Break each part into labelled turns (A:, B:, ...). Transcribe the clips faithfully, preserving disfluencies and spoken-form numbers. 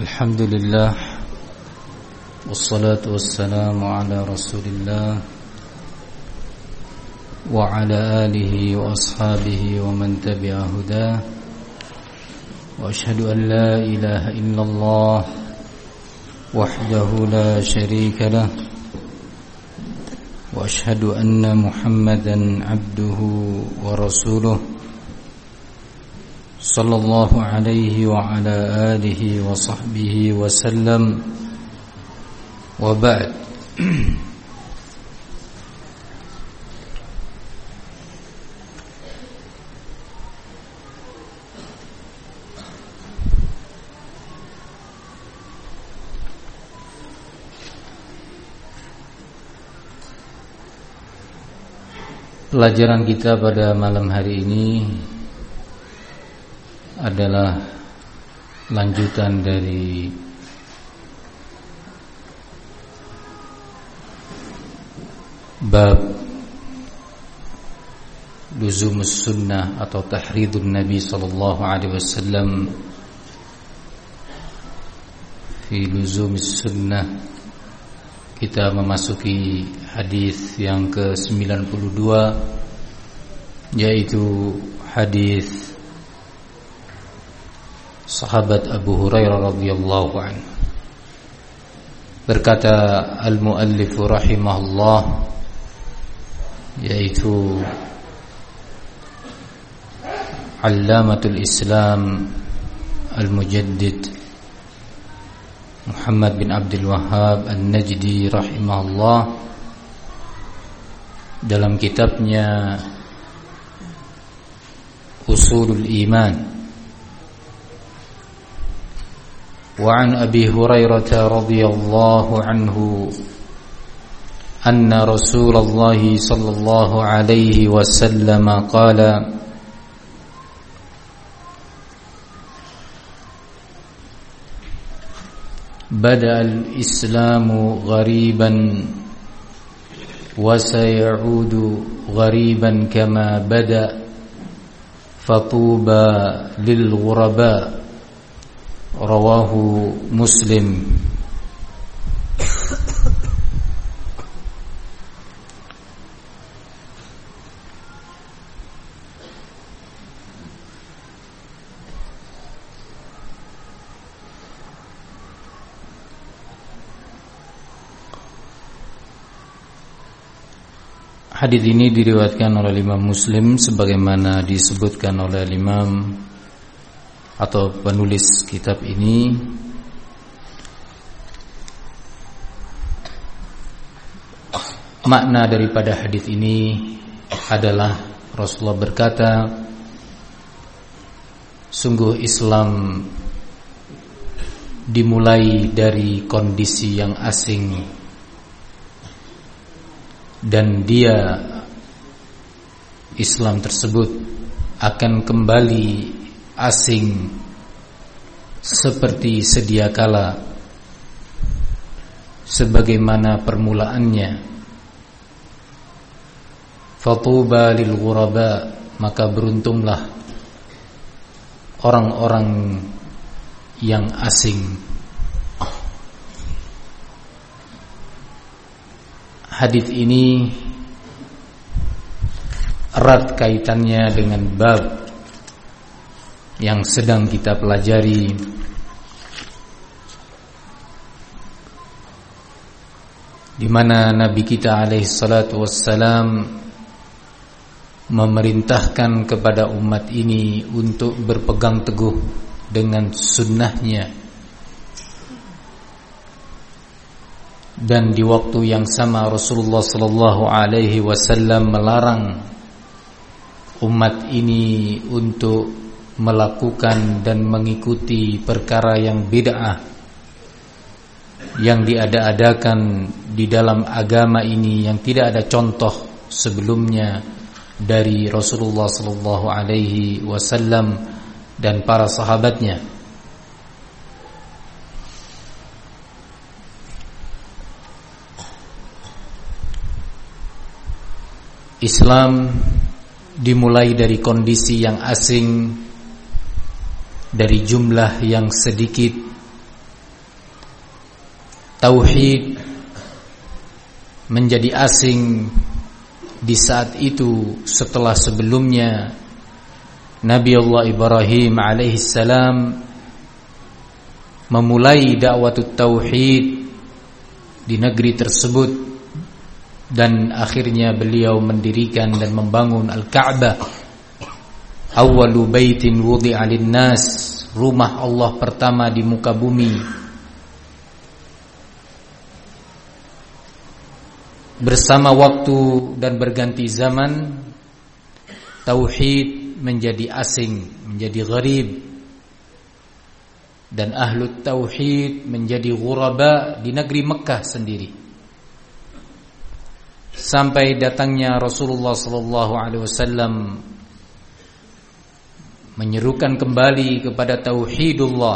A: Alhamdulillah, wassalatu wassalamu ala rasulillah wa ala alihi wa ashabihi wa man tabi'a hudah. Wa ashhadu an la ilaha illallah wahdahu la sharika lah, wa ashhadu anna Muhammadan abduhu wa rasuluh sallallahu alaihi wa ala alihi wa sahbihi wa sallam. Wa ba'd. Pelajaran kita pada malam hari ini adalah lanjutan dari bab luzumus sunnah atau tahridun Nabi sallallahu alaihi wasallam fi luzumis sunnah. Kita memasuki hadis yang ke sembilan puluh dua, yaitu hadis sahabat Abu Hurairah radhiyallahu anhu. Berkata al-muallif rahimahullah, yaitu Allamatul Islam Al-Mujaddid Muhammad bin Abdul Wahhab An-Najdi rahimahullah, dalam kitabnya Usulul Iman. Wa an Abi Hurairah radhiyallahu anhu anna Rasulullah sallallahu alaihi wasallam qala bada al-islamu ghariban wa sayaudu ghariban kama bada fatuba lil ghuraba. Rawahu Muslim. Hadis ini diriwayatkan oleh Imam Muslim sebagaimana disebutkan oleh Imam atau penulis kitab ini. Makna daripada hadis ini adalah Rasulullah berkata, sungguh Islam dimulai dari kondisi yang asing, dan dia, Islam tersebut, akan kembali asing seperti sedia kala sebagaimana permulaannya. Fatuba lil ghuraba, maka beruntunglah orang-orang yang asing. Hadis ini erat kaitannya dengan bab yang sedang kita pelajari, di mana Nabi kita alaihi salatu wassalam memerintahkan kepada umat ini untuk berpegang teguh dengan sunnahnya, dan di waktu yang sama Rasulullah sallallahu alaihi wasallam melarang umat ini untuk melakukan dan mengikuti perkara yang bid'ah yang diada-adakan di dalam agama ini, yang tidak ada contoh sebelumnya dari Rasulullah sallallahu alaihi wasallam dan para sahabatnya. Islam dimulai dari kondisi yang asing, dari jumlah yang sedikit, tauhid menjadi asing di saat itu setelah sebelumnya Nabi Allah Ibrahim alaihissalam memulai dakwah tauhid di negeri tersebut, dan akhirnya beliau mendirikan dan membangun Al-Ka'bah, awwalu baitin wudi'a lin-nas, rumah Allah pertama di muka bumi. Bersama waktu dan berganti zaman, tauhid menjadi asing, menjadi gharib, dan ahlu tauhid menjadi ghuraba di negeri Mekah sendiri. Sampai datangnya Rasulullah sallallahu alaihi wasallam menyerukan kembali kepada tauhidullah.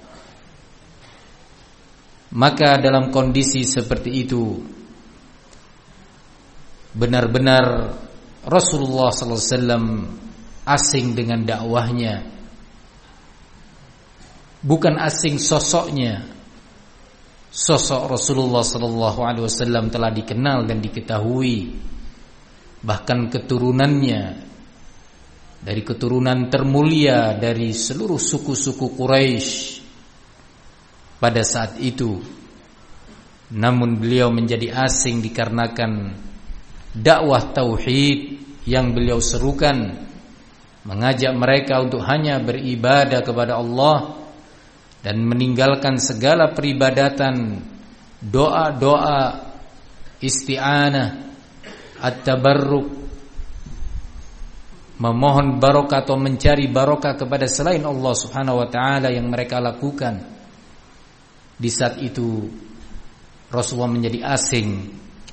A: Maka dalam kondisi seperti itu, benar-benar Rasulullah sallallahu alaihi wasallam asing dengan dakwahnya. Bukan asing sosoknya. Sosok Rasulullah sallallahu alaihi wasallam telah dikenal dan diketahui. Bahkan keturunannya dari keturunan termulia dari seluruh suku-suku Quraisy pada saat itu. Namun beliau menjadi asing dikarenakan dakwah tauhid yang beliau serukan, mengajak mereka untuk hanya beribadah kepada Allah dan meninggalkan segala peribadatan, doa-doa, isti'anah, at-tabarruk, memohon barokah atau mencari barokah kepada selain Allah Subhanahu wa taala yang mereka lakukan. Di saat itu Rasulullah menjadi asing.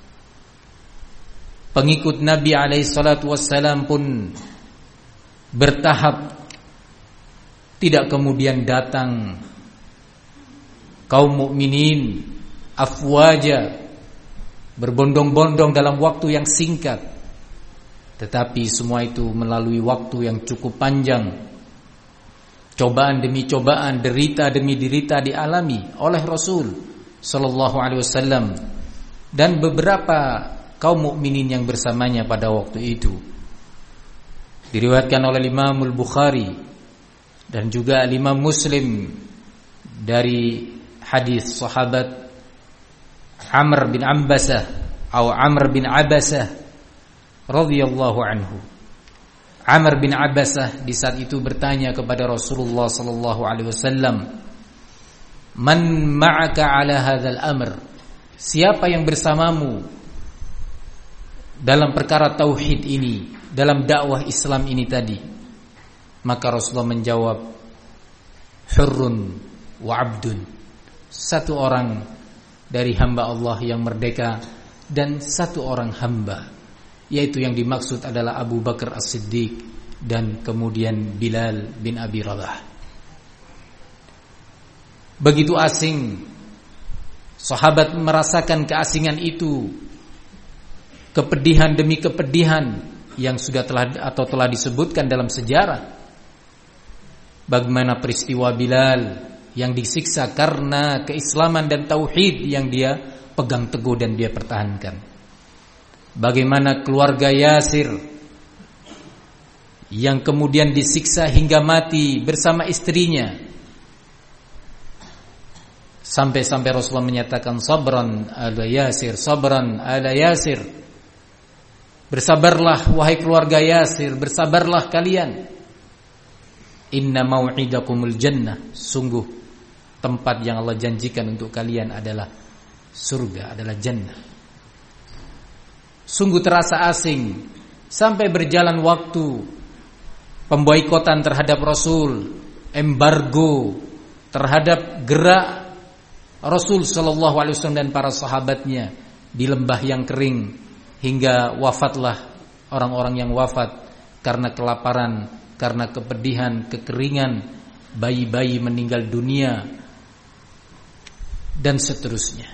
A: Pengikut Nabi alaihi salatu wassalam pun bertahap, tidak kemudian datang kaum mukminin afwaja, berbondong-bondong dalam waktu yang singkat, tetapi semua itu melalui waktu yang cukup panjang. Cobaan demi cobaan, derita demi derita dialami oleh Rasul sallallahu alaihi wasallam dan beberapa kaum mukminin yang bersamanya pada waktu itu. Diriwayatkan oleh Imam Al-Bukhari dan juga Imam Muslim dari hadis sahabat Amr bin Ambasah atau Amr bin Abasah radhiyallahu anhu. Amr bin Abasah di saat itu bertanya kepada Rasulullah sallallahu alaihi wasallam, "Man ma'aka 'ala hadzal amr?" Siapa yang bersamamu dalam perkara tauhid ini, dalam dakwah Islam ini tadi? Maka Rasulullah menjawab, "Hurrun wa 'abdun." Satu orang dari hamba Allah yang merdeka dan satu orang hamba, yaitu yang dimaksud adalah Abu Bakar As-Siddiq dan kemudian Bilal bin Abi Rabah. Begitu asing sahabat merasakan keasingan itu, kepedihan demi kepedihan yang sudah telah atau telah disebutkan dalam sejarah. Bagaimana peristiwa Bilal yang disiksa karena keislaman dan tauhid yang dia pegang teguh dan dia pertahankan. Bagaimana keluarga Yasir yang kemudian disiksa hingga mati bersama istrinya, sampai-sampai Rasulullah menyatakan, "Sabran ala Yasir, sabran ala Yasir." Bersabarlah wahai keluarga Yasir, bersabarlah kalian. Inna mau'idakumul jannah, sungguh tempat yang Allah janjikan untuk kalian adalah surga, adalah jannah. Sungguh terasa asing sampai berjalan waktu, pemboikotan terhadap Rasul, embargo terhadap gerak Rasul sallallahu alaihi wasallam dan para sahabatnya di lembah yang kering, hingga wafatlah orang-orang yang wafat karena kelaparan, karena kepedihan, kekeringan, bayi-bayi meninggal dunia dan seterusnya.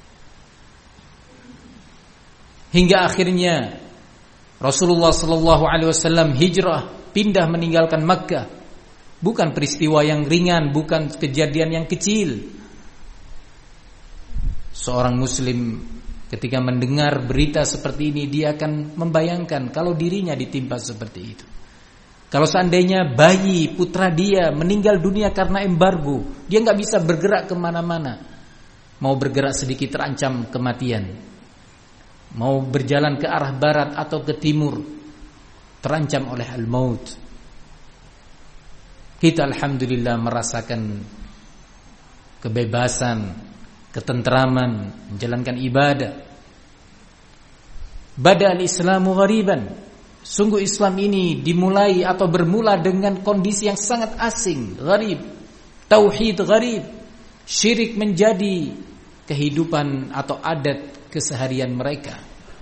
A: Hingga akhirnya Rasulullah sallallahu alaihi wasallam hijrah, pindah meninggalkan Makkah. Bukan peristiwa yang ringan, bukan kejadian yang kecil. Seorang muslim ketika mendengar berita seperti ini, dia akan membayangkan kalau dirinya ditimpa seperti itu. Kalau seandainya bayi putra dia meninggal dunia karena embargo, dia nggak bisa bergerak kemana-mana. Mau bergerak sedikit terancam kematian. Mau berjalan ke arah barat atau ke timur, terancam oleh al-maut. Kita alhamdulillah merasakan kebebasan, ketentraman, menjalankan ibadah. Bada al-islamu ghariban. Sungguh Islam ini dimulai atau bermula dengan kondisi yang sangat asing, gharib. Tauhid gharib. Syirik menjadi kehidupan atau adat keseharian mereka.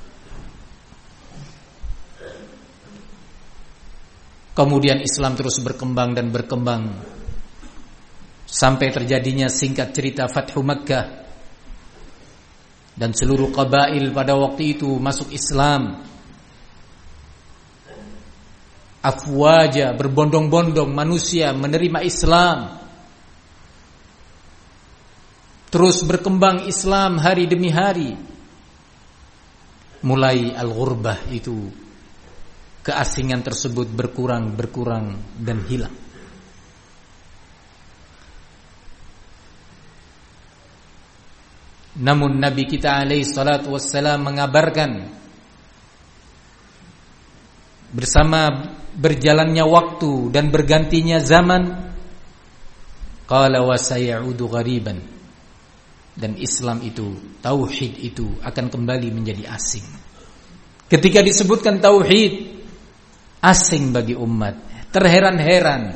A: Kemudian Islam terus berkembang dan berkembang sampai terjadinya singkat cerita Fathu Makkah, dan seluruh qabail pada waktu itu masuk Islam. Afwaja, berbondong-bondong manusia menerima Islam. Terus berkembang Islam hari demi hari. Mulai al-ghurbah itu, keasingan tersebut berkurang, berkurang dan hilang. Namun Nabi kita alaihi salatu wassalam mengabarkan, bersama berjalannya waktu dan bergantinya zaman, qala wa sayaudu ghariban, dan Islam itu, tauhid itu akan kembali menjadi asing. Ketika disebutkan tauhid, asing bagi umat, terheran-heran.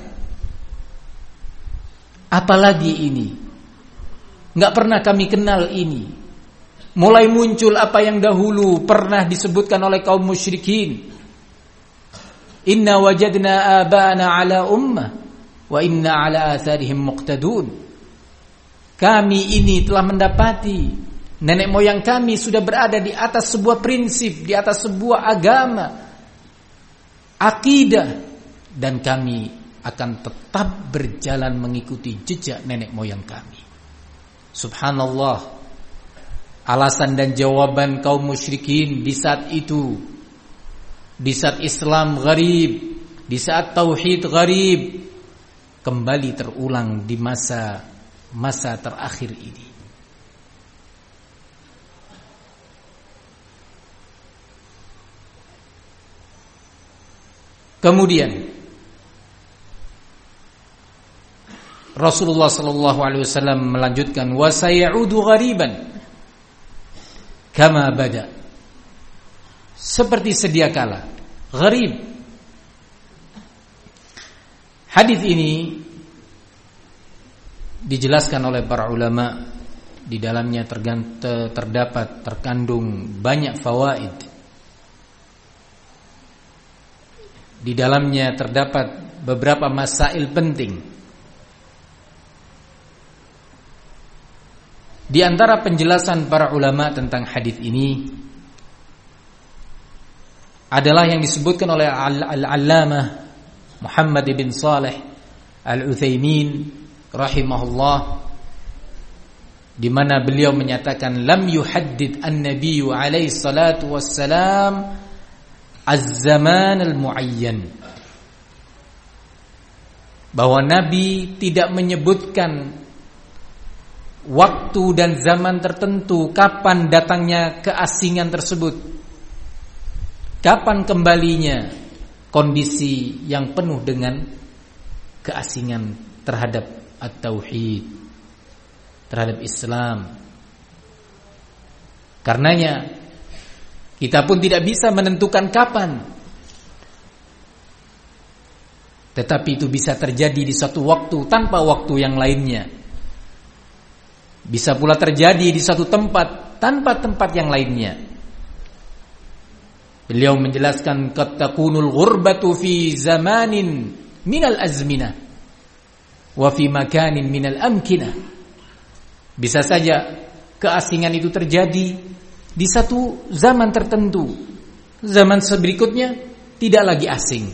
A: Apalagi ini? Enggak pernah kami kenal ini. Mulai muncul apa yang dahulu pernah disebutkan oleh kaum musyrikin. Inna wajadna aba'ana ala ummah wa inna ala atharihim muqtadun. Kami ini telah mendapati nenek moyang kami sudah berada di atas sebuah prinsip, di atas sebuah agama, akidah, dan kami akan tetap berjalan mengikuti jejak nenek moyang kami. Subhanallah. Alasan dan jawaban kaum musyrikin di saat itu, di saat Islam gharib, di saat tauhid gharib, kembali terulang di masa masa terakhir ini. Kemudian Rasulullah sallallahu alaihi wasallam melanjutkan, wa sayaudu ghariban kama bada, seperti sedia kala, gharib. Hadis ini dijelaskan oleh para ulama, di dalamnya terdapat terkandung banyak fawaid. Di dalamnya terdapat beberapa masail penting. Di antara penjelasan para ulama tentang hadis ini adalah yang disebutkan oleh Al-Allamah Muhammad bin Saleh Al-Utsaimin rahimahullah, di mana beliau menyatakan lam yuhaddid an-nabiyyu alaihi salatu wassalam az-zaman al-muayyan, bahwa Nabi tidak menyebutkan waktu dan zaman tertentu kapan datangnya keasingan tersebut, kapan kembalinya kondisi yang penuh dengan keasingan terhadap at-tauhid, terhadap Islam. Karenanya kita pun tidak bisa menentukan kapan, tetapi itu bisa terjadi di suatu waktu tanpa waktu yang lainnya. Bisa pula terjadi di satu tempat tanpa tempat yang lainnya. Beliau menjelaskan, qad takunul ghurbatu fi zamanin minal azminah wa fi makanin minal amkinah. Bisa saja keasingan itu terjadi di satu zaman tertentu, zaman berikutnya tidak lagi asing,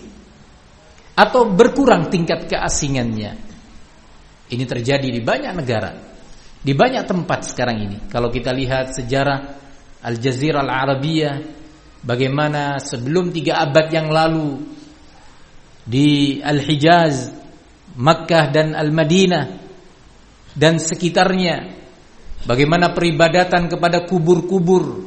A: atau berkurang tingkat keasingannya. Ini terjadi di banyak negara. Di banyak tempat sekarang ini. Kalau kita lihat sejarah Al-Jazirah Al-Arabiyah, bagaimana sebelum tiga abad yang lalu di Al-Hijaz, Makkah dan Al-Madinah dan sekitarnya, bagaimana peribadatan kepada kubur-kubur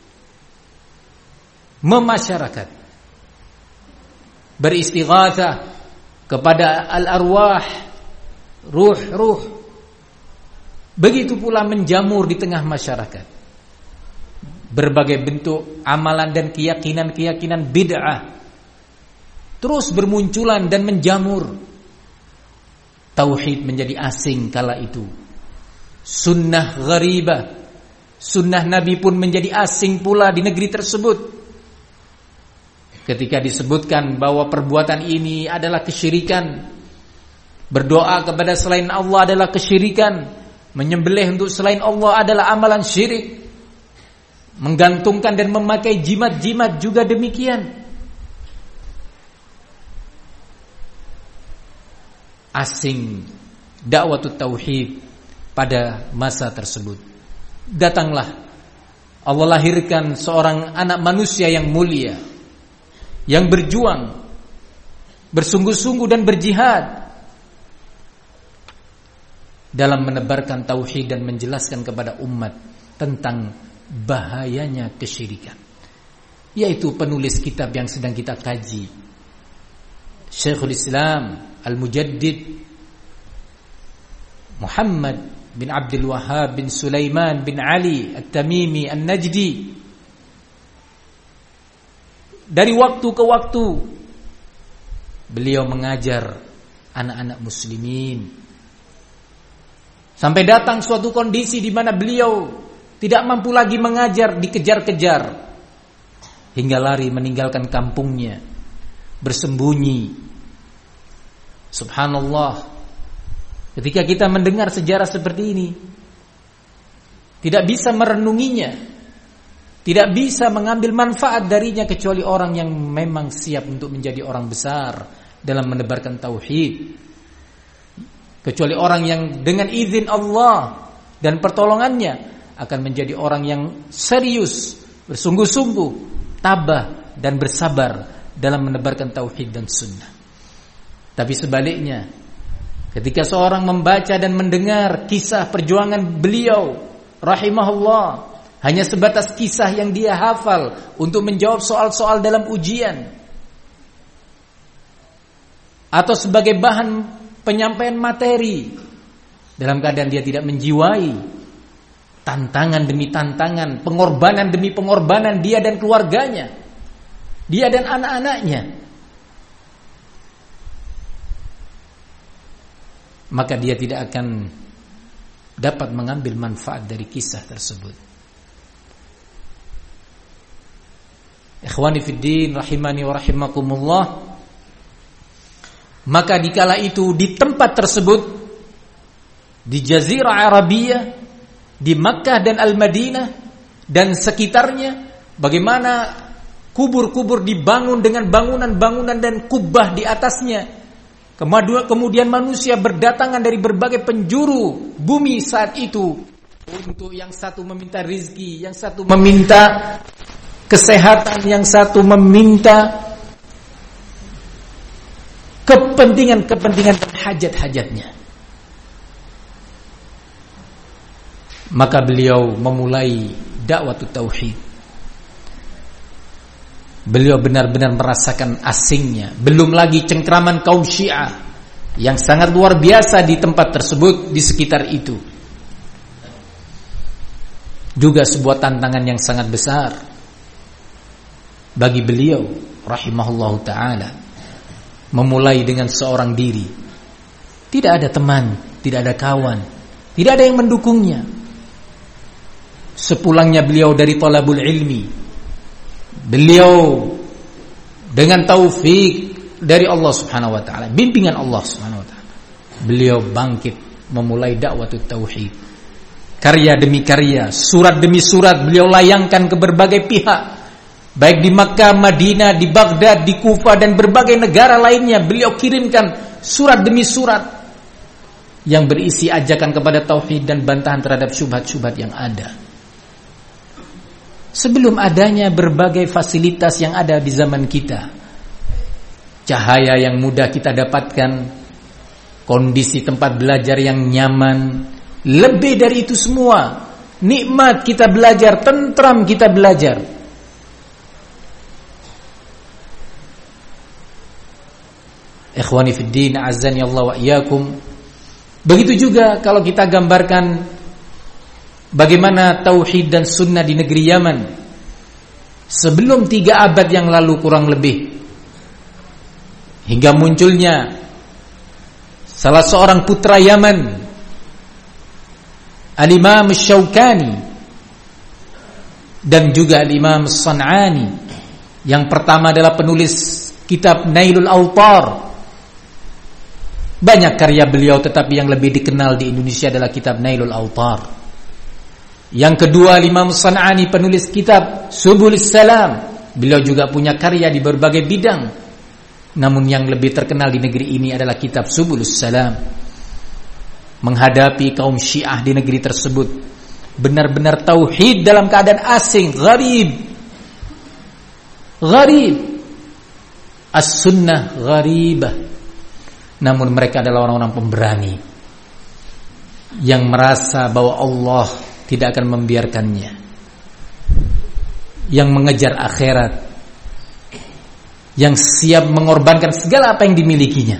A: memasyarakat, beristighatsah kepada al-arwah, ruh-ruh. Begitu pula menjamur di tengah masyarakat berbagai bentuk amalan dan keyakinan-keyakinan bid'ah terus bermunculan dan menjamur. Tauhid menjadi asing kala itu. Sunnah gharibah, sunnah Nabi pun menjadi asing pula di negeri tersebut. Ketika disebutkan bahwa perbuatan ini adalah kesyirikan, berdoa kepada selain Allah adalah kesyirikan, menyembelih untuk selain Allah adalah amalan syirik, menggantungkan dan memakai jimat-jimat juga demikian. Asing dakwatut tauhid pada masa tersebut. Datanglah Allah lahirkan seorang anak manusia yang mulia, yang berjuang, bersungguh-sungguh dan berjihad dalam menebarkan tauhid dan menjelaskan kepada umat tentang bahayanya kesyirikan. Yaitu penulis kitab yang sedang kita kaji, Syekhul Islam Al-Mujaddid Muhammad bin Abdul Wahhab bin Sulaiman bin Ali At-Tamimi An-Najdi. Dari waktu ke waktu beliau mengajar anak-anak muslimin, sampai datang suatu kondisi di mana beliau tidak mampu lagi mengajar, dikejar-kejar hingga lari meninggalkan kampungnya, bersembunyi. Subhanallah, ketika kita mendengar sejarah seperti ini, tidak bisa merenunginya, tidak bisa mengambil manfaat darinya kecuali orang yang memang siap untuk menjadi orang besar dalam menebarkan tauhid. Kecuali orang yang dengan izin Allah dan pertolongannya akan menjadi orang yang serius, bersungguh-sungguh, tabah dan bersabar dalam menebarkan tauhid dan sunnah. Tapi sebaliknya, ketika seorang membaca dan mendengar kisah perjuangan beliau rahimahullah, hanya sebatas kisah yang dia hafal untuk menjawab soal-soal dalam ujian, atau sebagai bahan penyampaian materi, dalam keadaan dia tidak menjiwai tantangan demi tantangan, pengorbanan demi pengorbanan dia dan keluarganya, dia dan anak-anaknya, maka dia tidak akan dapat mengambil manfaat dari kisah tersebut. Ikhwani fid din rahimani wa rahimakumullah. Maka dikala itu di tempat tersebut, di Jazirah Arabiyah, di Makkah dan Al-Madinah dan sekitarnya, bagaimana kubur-kubur dibangun dengan bangunan-bangunan dan kubah di atasnya. Kemudian manusia berdatangan dari berbagai penjuru bumi saat itu. Untuk yang satu meminta rizki, yang satu meminta kesehatan, yang satu meminta kepentingan-kepentingan dan hajat-hajatnya. Maka beliau memulai dakwah tauhid. Beliau benar-benar merasakan asingnya. Belum lagi cengkraman kaum Syiah yang sangat luar biasa di tempat tersebut, di sekitar itu. Juga sebuah tantangan yang sangat besar bagi beliau rahimahullahu ta'ala. Memulai dengan seorang diri. Tidak ada teman, tidak ada kawan, tidak ada yang mendukungnya. Sepulangnya beliau dari thalabul ilmi, beliau dengan taufik dari Allah Subhanahu wa taala, bimbingan Allah Subhanahu wa taala, beliau bangkit memulai dakwah tauhid. Karya demi karya, surat demi surat beliau layangkan ke berbagai pihak, baik di Makkah, Madinah, di Baghdad, di Kufah dan berbagai negara lainnya. Beliau kirimkan surat demi surat yang berisi ajakan kepada tauhid dan bantahan terhadap syubhat-syubhat yang ada. Sebelum adanya berbagai fasilitas yang ada di zaman kita, cahaya yang mudah kita dapatkan, kondisi tempat belajar yang nyaman, lebih dari itu semua, nikmat kita belajar, tentram kita belajar. Ikhwani fid din, azani Allah wa iyyakum. Begitu juga kalau kita gambarkan bagaimana tauhid dan sunnah di negeri Yaman sebelum tiga abad yang lalu kurang lebih, hingga munculnya salah seorang putra Yaman, Al-Imam Syaukani, dan juga Al-Imam San'ani. Yang pertama adalah penulis kitab Nailul Awtar. Banyak karya beliau, tetapi yang lebih dikenal di Indonesia adalah kitab Nailul Awtar. Yang kedua, Imam San'ani, penulis kitab Subulis Salam. Beliau juga punya karya di berbagai bidang, namun yang lebih terkenal di negeri ini adalah kitab Subulus Salam. Menghadapi kaum Syiah di negeri tersebut, benar-benar tauhid dalam keadaan asing, gharib. Gharib. As-sunnah gharibah. Namun mereka adalah orang-orang pemberani yang merasa bahwa Allah tidak akan membiarkannya, yang mengejar akhirat, yang siap mengorbankan segala apa yang dimilikinya.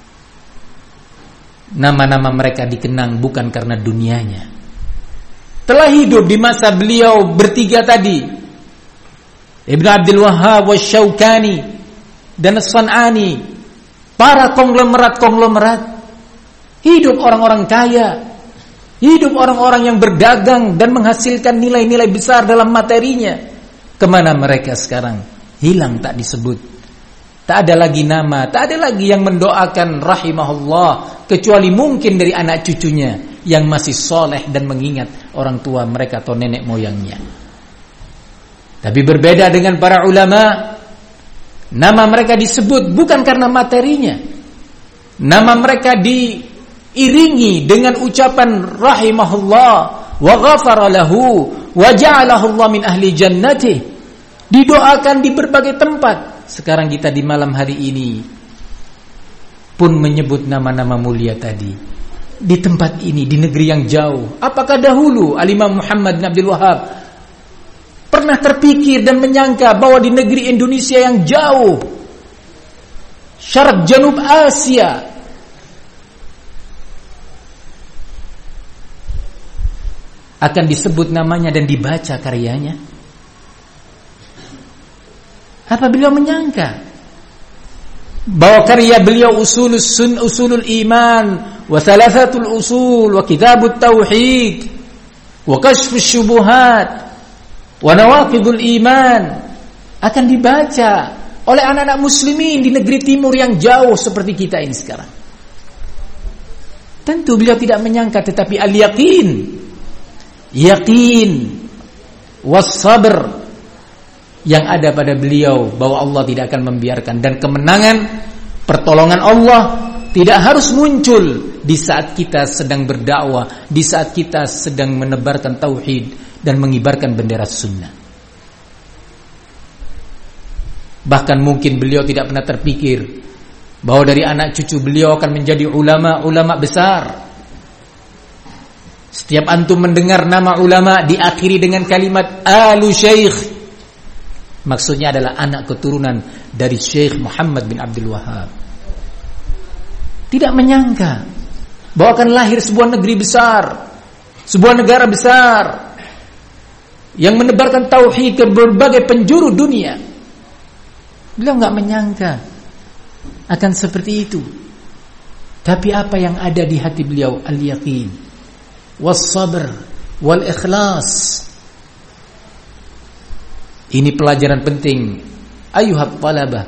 A: Nama-nama mereka dikenang bukan karena dunianya. Telah hidup di masa beliau bertiga tadi, Ibnu Abdul Wahhab, Syaukani, dan San'ani. Para konglomerat-konglomerat, hidup orang-orang kaya, hidup orang-orang yang berdagang dan menghasilkan nilai-nilai besar dalam materinya. Kemana mereka sekarang? Hilang, tak disebut. Tak ada lagi nama, tak ada lagi yang mendoakan rahimahullah, kecuali mungkin dari anak cucunya yang masih soleh dan mengingat orang tua mereka atau nenek moyangnya. Tapi berbeda dengan para ulama, nama mereka disebut bukan karena materinya. Nama mereka diiringi dengan ucapan rahimahullah wa ghafara lahu wa ja'alahu Allah min ahli jannati. Didoakan di berbagai tempat. Sekarang kita di malam hari ini pun menyebut nama-nama mulia tadi di tempat ini, di negeri yang jauh. Apakah dahulu Al-Imam Muhammad bin Abdul Wahhab pernah terpikir dan menyangka bahwa di negeri Indonesia yang jauh, Syarq Janub Asia, akan disebut namanya dan dibaca karyanya? Apa beliau menyangka bahwa karya beliau Usulus Sun, Usulul Iman, wa Thalathatul Usul, wa Kitabut Tauhid, wa Kashfus Syubuhat, wa Nawaqidul Iman akan dibaca oleh anak-anak muslimin di negeri timur yang jauh seperti kita ini sekarang? Tentu beliau tidak menyangka, tetapi al-yaqin, yakin, was-sabr yang ada pada beliau bahwa Allah tidak akan membiarkan, dan kemenangan, pertolongan Allah tidak harus muncul di saat kita sedang berdakwah, di saat kita sedang menebarkan tauhid dan mengibarkan bendera sunnah. Bahkan mungkin beliau tidak pernah terpikir bahwa dari anak cucu beliau akan menjadi ulama-ulama besar. Setiap antum mendengar nama ulama diakhiri dengan kalimat alu syekh, maksudnya adalah anak keturunan dari Syekh Muhammad bin Abdul Wahhab. Tidak menyangka bahwa akan lahir sebuah negeri besar, sebuah negara besar yang menebarkan tauhid ke berbagai penjuru dunia. Beliau enggak menyangka akan seperti itu. Tapi apa yang ada di hati beliau? Al-yaqin, was-sabr, wal-ikhlas. Ini pelajaran penting, ayuhat talabah.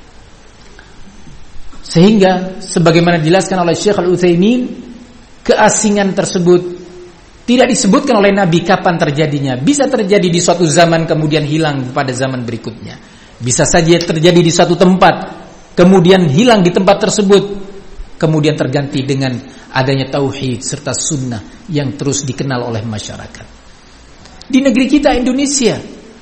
A: Sehingga sebagaimana dijelaskan oleh Syekh Al-Utsaimin, keasingan tersebut tidak disebutkan oleh Nabi kapan terjadinya. Bisa terjadi di suatu zaman kemudian hilang pada zaman berikutnya. Bisa saja terjadi di satu tempat kemudian hilang di tempat tersebut. kemudian terganti dengan adanya tauhid serta sunnah yang terus dikenal oleh masyarakat. Di negeri kita Indonesia,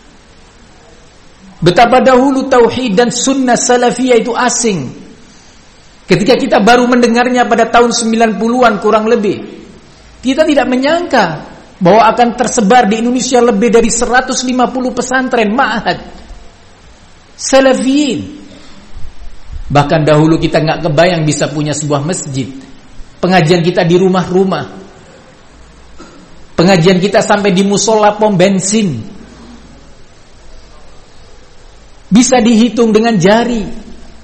A: betapa dahulu tauhid dan sunnah salafiyah itu asing. Ketika kita baru mendengarnya pada tahun sembilan puluhan kurang lebih, kita tidak menyangka bahwa akan tersebar di Indonesia lebih dari seratus lima puluh pesantren ma'had salafiyin. Bahkan dahulu kita nggak kebayang bisa punya sebuah masjid. Pengajian kita di rumah-rumah, pengajian kita sampai di musola pom bensin, bisa dihitung dengan jari.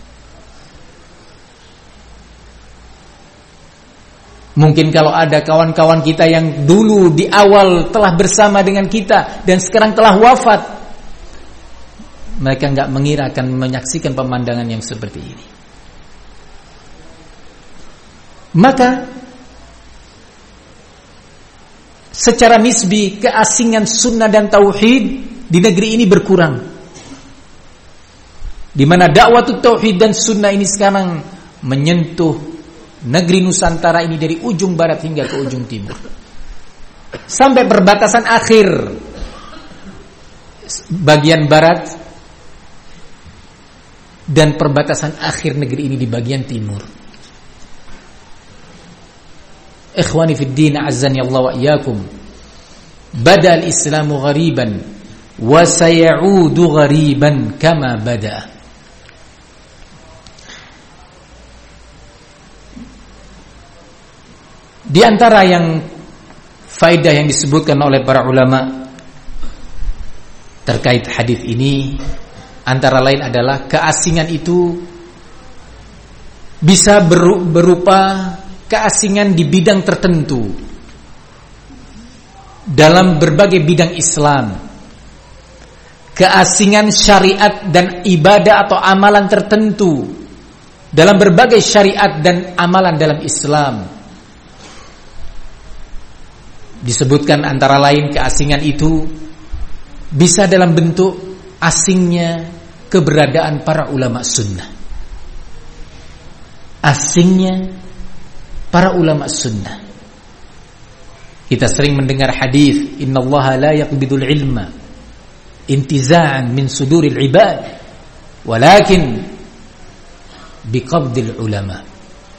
A: Mungkin kalau ada kawan-kawan kita yang dulu di awal telah bersama dengan kita dan sekarang telah wafat, mereka enggak mengira akan menyaksikan pemandangan yang seperti ini. Maka secara nisbi keasingan sunnah dan tauhid di negeri ini berkurang, di mana dakwah tauhid dan sunnah ini sekarang menyentuh negeri Nusantara ini dari ujung barat hingga ke ujung timur, sampai perbatasan akhir bagian barat dan perbatasan akhir negeri ini di bagian timur. Ikhwani fid din, azzani Allah wa iyyakum. Bada al-islamu ghariban wa sayaudu ghariban kama bada. Di antara yang faedah yang disebutkan oleh para ulama terkait hadis ini, antara lain adalah keasingan itu bisa berupa keasingan di bidang tertentu dalam berbagai bidang Islam, keasingan syariat dan ibadah atau amalan tertentu dalam berbagai syariat dan amalan dalam Islam. Disebutkan antara lain keasingan itu bisa dalam bentuk asingnya keberadaan para ulama sunnah, asingnya para ulama sunnah. Kita sering mendengar hadis, innallaha la yaqbidul ilma intiza'an min suduril ibad walakin biqabdil ulama.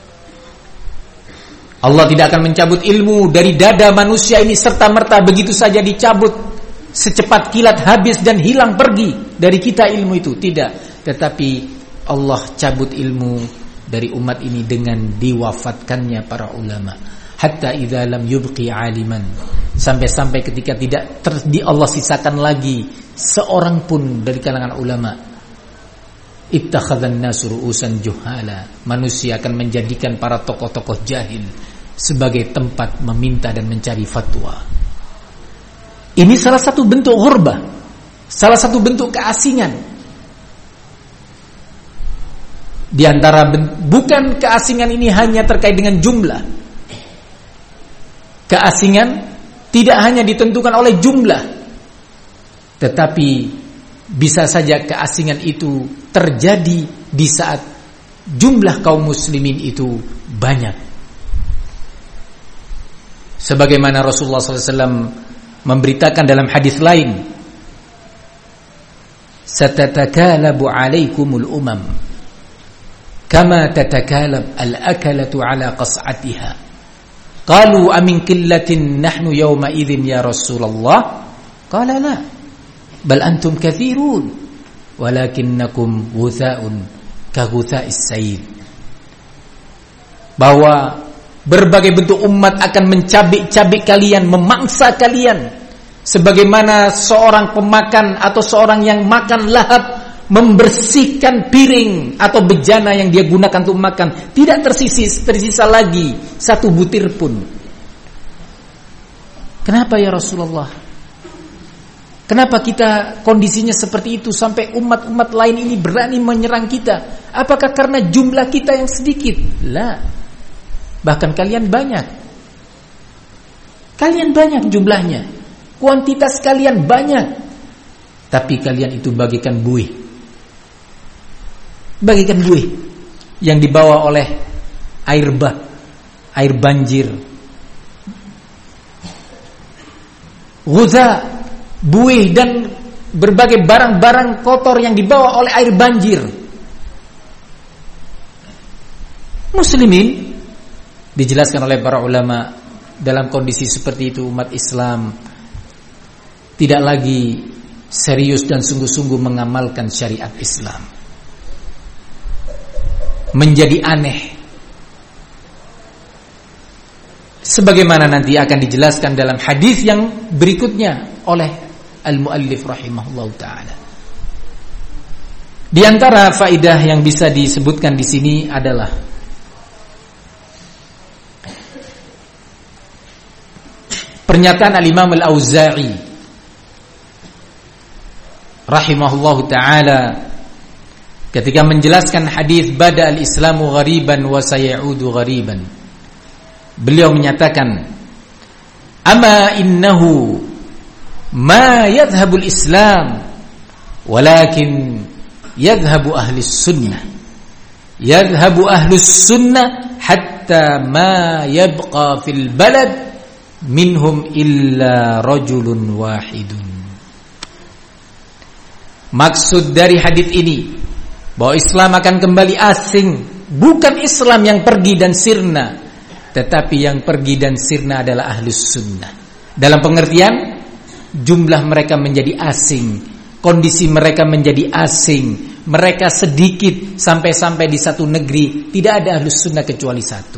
A: Allah tidak akan mencabut ilmu dari dada manusia ini serta-merta begitu saja dicabut, secepat kilat habis dan hilang pergi dari kita ilmu itu. Tidak, tetapi Allah cabut ilmu dari umat ini dengan diwafatkannya para ulama. Hatta idza lam yubqi aliman, sampai-sampai ketika tidak ter, di Allah sisakan lagi seorang pun dari kalangan ulama. Ittakhadhan nasu ru'usan juhala, manusia akan menjadikan para tokoh-tokoh jahil sebagai tempat meminta dan mencari fatwa. Ini salah satu bentuk ghurbah, salah satu bentuk keasingan. Di antara bukan keasingan ini hanya terkait dengan jumlah. Keasingan tidak hanya ditentukan oleh jumlah, tetapi bisa saja keasingan itu terjadi di saat jumlah kaum muslimin itu banyak. Sebagaimana Rasulullah sallallahu alaihi wasallam memberitakan dalam hadis lain, satatakalabu alaikumul umam kama tatakalab al-akalatu ala qas'atiha. Qalu amin qillatin nahnu yawma idzin ya Rasulullah? Qala la, bal antum kathirun walakinnakum ghutha'un ka ghutha'is sayl. Bahwa berbagai bentuk umat akan mencabik-cabik kalian, memangsa kalian, sebagaimana seorang pemakan atau seorang yang makan lahap membersihkan piring atau bejana yang dia gunakan untuk makan, tidak tersisa tersisa lagi satu butir pun. Kenapa ya Rasulullah? Kenapa kita kondisinya seperti itu sampai umat-umat lain ini berani menyerang kita? Apakah karena jumlah kita yang sedikit? La. Bahkan kalian banyak. Kalian banyak jumlahnya. Kuantitas kalian banyak. Tapi kalian itu bagikan buih. Bagikan buih yang dibawa oleh air bah, air banjir. Ghuza, buih dan berbagai barang-barang kotor yang dibawa oleh air banjir. Muslimin, dijelaskan oleh para ulama, dalam kondisi seperti itu umat Islam tidak lagi serius dan sungguh-sungguh mengamalkan syariat Islam. Menjadi aneh. Sebagaimana nanti akan dijelaskan dalam hadis yang berikutnya oleh al-muallif rahimahullah taala. Di antara faidah yang bisa disebutkan di sini adalah pernyataan al-Imam al-Auza'i rahimahullah taala ketika menjelaskan hadis bada al-Islamu ghariban wa sayaudu ghariban. Beliau menyatakan, "Ama innahu ma yadhhabul Islam walakin yadhhabu ahli sunnah. Yadhhabu ahli sunnah hatta ma yabqa fil balad minhum illa rajulun wahidun." Maksud dari hadis ini bahwa Islam akan kembali asing, bukan Islam yang pergi dan sirna, tetapi yang pergi dan sirna adalah ahlus sunnah. Dalam pengertian jumlah mereka menjadi asing, kondisi mereka menjadi asing, mereka sedikit sampai-sampai di satu negeri tidak ada ahlus sunnah kecuali satu.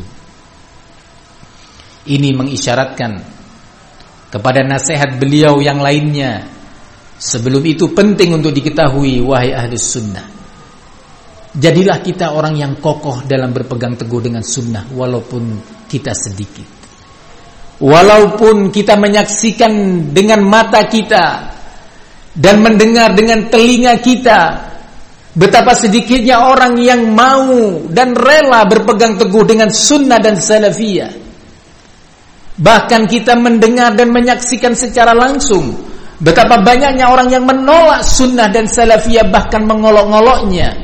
A: Ini mengisyaratkan kepada nasihat beliau yang lainnya. Sebelum itu penting untuk diketahui, wahai ahlus sunnah, jadilah kita orang yang kokoh dalam berpegang teguh dengan sunnah, walaupun kita sedikit, walaupun kita menyaksikan dengan mata kita dan mendengar dengan telinga kita betapa sedikitnya orang yang mau dan rela berpegang teguh dengan sunnah dan salafiyah. Bahkan kita mendengar dan menyaksikan secara langsung betapa banyaknya orang yang menolak sunnah dan salafiyah, bahkan mengolok-ngoloknya.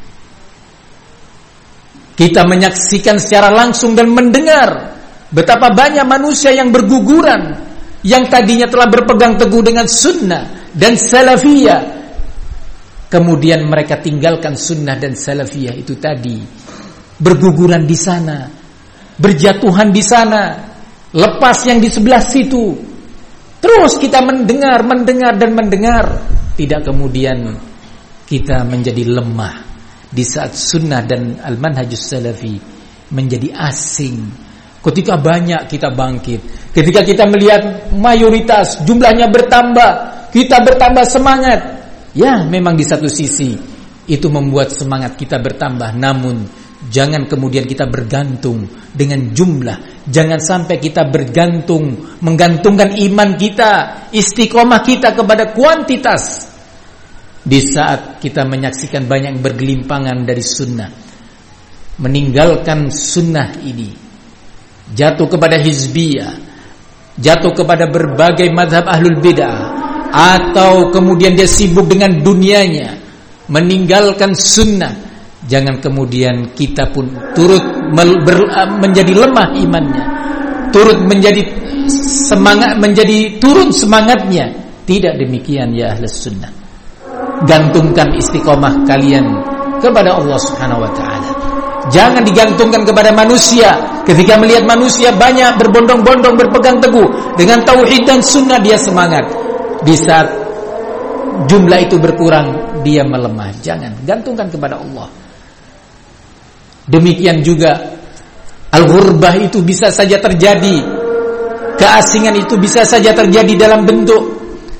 A: Kita menyaksikan secara langsung dan mendengar betapa banyak manusia yang berguguran, yang tadinya telah berpegang teguh dengan sunnah dan salafiyah, kemudian mereka tinggalkan sunnah dan salafiyah itu tadi, berguguran di sana, berjatuhan di sana, lepas yang di sebelah situ. Terus kita mendengar, mendengar dan mendengar, tidak kemudian kita menjadi lemah di saat sunnah dan al-manhajus salafi menjadi asing. Ketika banyak kita bangkit, ketika kita melihat mayoritas jumlahnya bertambah, kita bertambah semangat. Ya, memang di satu sisi itu membuat semangat kita bertambah, namun jangan kemudian kita bergantung dengan jumlah. Jangan sampai kita bergantung, menggantungkan iman kita, istiqomah kita kepada kuantitas. Di saat kita menyaksikan banyak yang bergelimpangan dari sunnah, meninggalkan sunnah ini, jatuh kepada hizbiyah, jatuh kepada berbagai mazhab ahlul bidah, atau kemudian dia sibuk dengan dunianya, meninggalkan sunnah, jangan kemudian kita pun turut menjadi lemah imannya, turut menjadi semangat, menjadi turun semangatnya. Tidak demikian ya ahlus sunnah. Gantungkan istiqomah kalian kepada Allah Subhanahu wa taala. Jangan digantungkan kepada manusia. Ketika melihat manusia banyak berbondong-bondong berpegang teguh dengan tauhid dan sunnah, dia semangat. Di saat jumlah itu berkurang, dia melemah. Jangan, gantungkan kepada Allah. Demikian juga al-ghurbah itu bisa saja terjadi, keasingan itu bisa saja terjadi dalam bentuk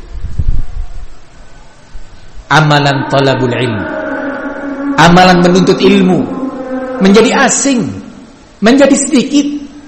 A: amalan talabul ilm, amalan menuntut ilmu, menjadi asing, menjadi sedikit,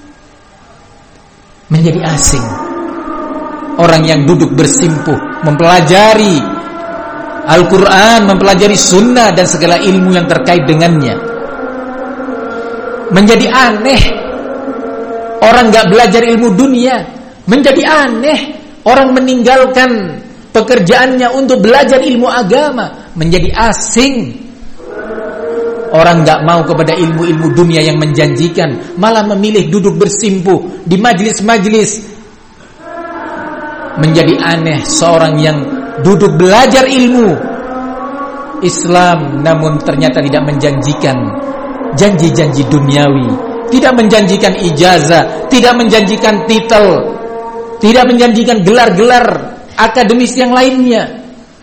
A: menjadi asing. Orang yang duduk bersimpuh mempelajari Al-Quran, mempelajari sunnah dan segala ilmu yang terkait dengannya, menjadi aneh. Orang gak belajar ilmu dunia, menjadi aneh. Orang meninggalkan pekerjaannya untuk belajar ilmu agama, menjadi asing. Orang gak mau kepada ilmu-ilmu dunia yang menjanjikan, malah memilih duduk bersimpuh di majlis-majlis. Menjadi aneh seorang yang duduk belajar ilmu Islam, namun ternyata tidak menjanjikan janji-janji duniawi, tidak menjanjikan ijazah, tidak menjanjikan titel, tidak menjanjikan gelar-gelar akademis yang lainnya.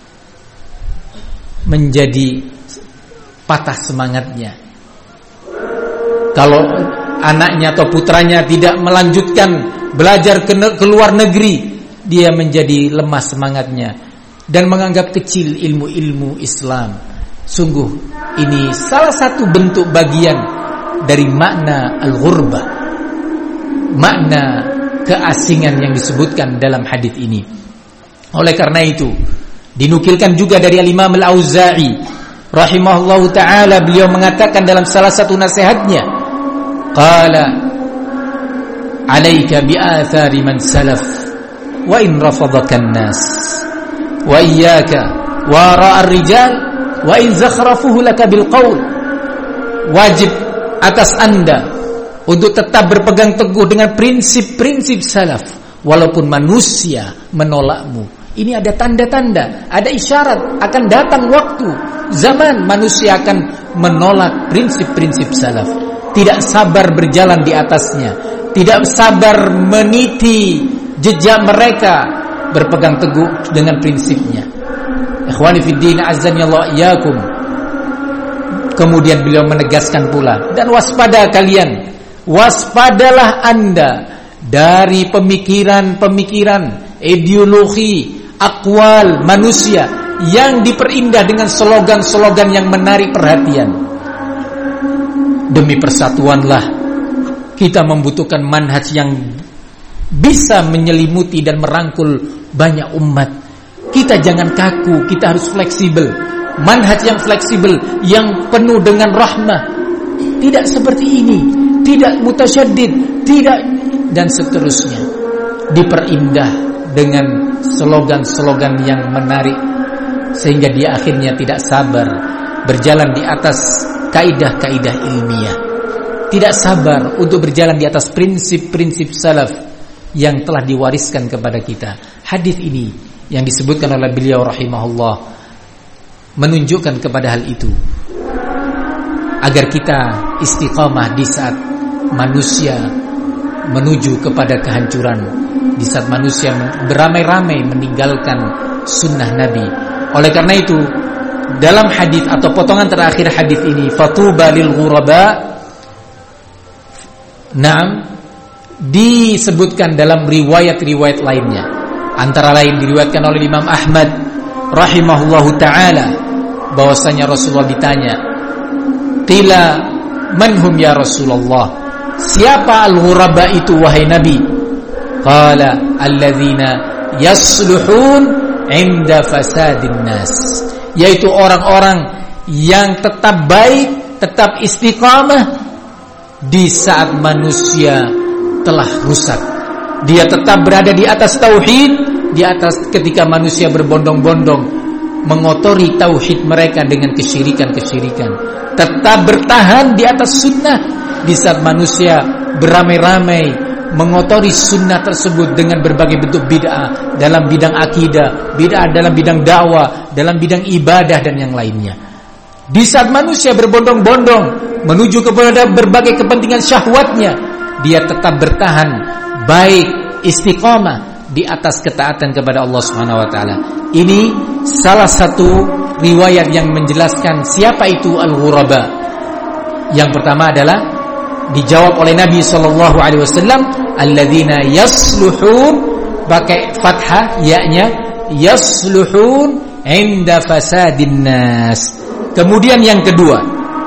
A: Menjadi patah semangatnya. Kalau anaknya atau putranya tidak melanjutkan belajar ke, ke luar negeri, dia menjadi lemah semangatnya dan menganggap kecil ilmu-ilmu Islam. Sungguh ini salah satu bentuk bagian dari makna al-ghurbah, makna keasingan yang disebutkan dalam hadis ini. Oleh karena itu, dinukilkan juga dari Al-Imam Al-Auza'i rahimahullahu ta'ala, beliau mengatakan dalam salah satu nasihatnya, qala alaika bi'athari man salaf wa in rafadaka an-nas wa iyyaka wa ra'ar rijal wa in zakhrafuhu laka bil qaul. Wajib atas anda untuk tetap berpegang teguh dengan prinsip-prinsip salaf walaupun manusia menolakmu. Ini ada tanda-tanda, ada isyarat akan datang waktu, zaman manusia akan menolak prinsip-prinsip salaf, tidak sabar berjalan di atasnya, tidak sabar meniti jejak mereka, berpegang teguh dengan prinsipnya. Ikhwani fid din, azzani Allah iyyakum. Kemudian beliau menegaskan pula, dan waspada kalian, waspadalah anda dari pemikiran-pemikiran, ideologi, akwal manusia yang diperindah dengan slogan-slogan yang menarik perhatian. Demi persatuanlah kita membutuhkan manhaj yang bisa menyelimuti dan merangkul banyak umat. Kita jangan kaku, kita harus fleksibel. Manhaj yang fleksibel, yang penuh dengan rahmah. Tidak seperti ini, tidak mutasyaddid, tidak, dan seterusnya. Diperindah dengan slogan-slogan yang menarik, sehingga dia akhirnya tidak sabar berjalan di atas kaidah-kaidah ilmiah, tidak sabar untuk berjalan di atas prinsip-prinsip salaf yang telah diwariskan kepada kita. Hadis ini yang disebutkan oleh beliau rahimahullah menunjukkan kepada hal itu, agar kita istiqamah di saat manusia menuju kepada kehancuran, di saat manusia beramai-ramai meninggalkan sunnah Nabi. Oleh karena itu, dalam hadis atau potongan terakhir hadis ini, fatuba lil ghuraba, naam, disebutkan dalam riwayat-riwayat lainnya. Antara lain diriwayatkan oleh Imam Ahmad rahimahullahu taala bahwasanya Rasulullah ditanya, qila manhum ya Rasulullah, siapa al-ghuraba itu wahai Nabi? Qala alladzina yasluhun inda fasadin nas, yaitu orang-orang yang tetap baik, tetap istiqamah di saat manusia telah rusak. Dia tetap berada di atas tauhid, di atas ketika manusia berbondong-bondong mengotori tauhid mereka dengan kesyirikan-kesyirikan. Tetap bertahan di atas sunnah di saat manusia beramai-ramai mengotori sunnah tersebut dengan berbagai bentuk bid'ah dalam bidang akidah, bid'ah dalam bidang dakwah, dalam bidang ibadah dan yang lainnya. Di saat manusia berbondong-bondong menuju kepada berbagai kepentingan syahwatnya, dia tetap bertahan baik, istiqamah di atas ketaatan kepada Allah Subhanahu wa taala. Ini salah satu riwayat yang menjelaskan siapa itu al-ghuraba. Yang pertama adalah dijawab oleh Nabi sallallahu alaihi wasallam, alladzina yasluhun, pakai fathah ya-nya, yasluhun inda fasadin nas. Kemudian yang kedua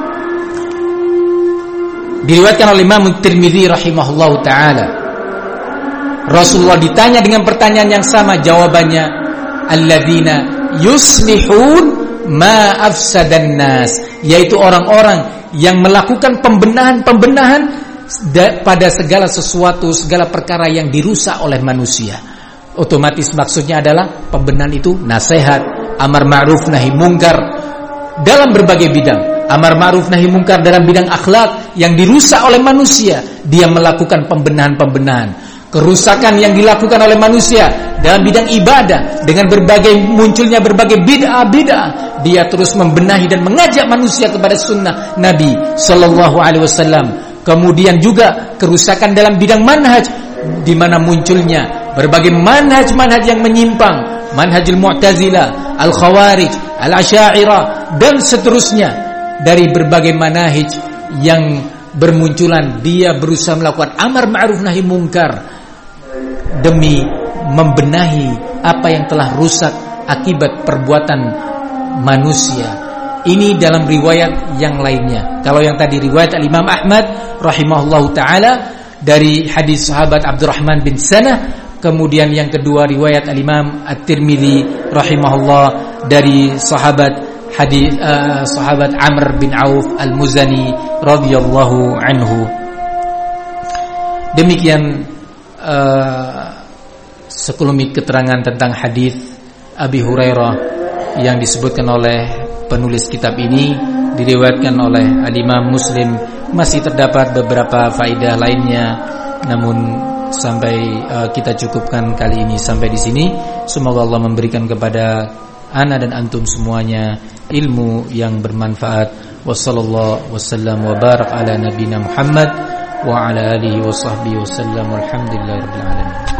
A: diriwayatkan oleh Imam Tirmidzi rahimahullahu taala, Rasulullah ditanya dengan pertanyaan yang sama, jawabannya alladzina yuslihun ma afsadan nas, yaitu orang-orang yang melakukan pembenahan-pembenahan pada segala sesuatu, segala perkara yang dirusak oleh manusia. Otomatis maksudnya adalah pembenahan itu nasihat, amar ma'ruf nahi mungkar dalam berbagai bidang. amar ma'ruf nahi mungkar dalam bidang akhlak yang dirusak oleh manusia, dia melakukan pembenahan-pembenahan. Kerusakan yang dilakukan oleh manusia dalam bidang ibadah dengan berbagai munculnya berbagai bid'ah-bid'ah, dia terus membenahi dan mengajak manusia kepada sunnah Nabi sallallahu alaihi wasallam. Kemudian juga kerusakan dalam bidang manhaj, di mana munculnya berbagai manhaj-manhaj yang menyimpang, manhajul Mu'tazilah, Al-Khawarij, Al-Asy'ariyah dan seterusnya. Dari berbagai manhaj yang bermunculan, dia berusaha melakukan amar ma'ruf nahi mungkar demi membenahi apa yang telah rusak akibat perbuatan manusia. Ini dalam riwayat yang lainnya. Kalau yang tadi riwayat Al-Imam Ahmad rahimahullahu taala dari hadis sahabat Abdurrahman bin Sanah, kemudian yang kedua riwayat Al-Imam At-Tirmidzi rahimahullah dari sahabat hadis uh, sahabat Amr bin Auf Al-Muzani radhiyallahu anhu. Demikian uh, sekelumit keterangan tentang hadis Abi Hurairah yang disebutkan oleh penulis kitab ini, diriwayatkan oleh Al-Imam Muslim. Masih terdapat beberapa faedah lainnya, namun sampai uh, kita cukupkan kali ini sampai di sini. Semoga Allah memberikan kepada ana dan antum semuanya ilmu yang bermanfaat. Wassallallahu wasallam wa barak ala nabiyina Muhammad wa ala alihi wa sahbihi wasallam. Walhamdulillahirabbil alamin.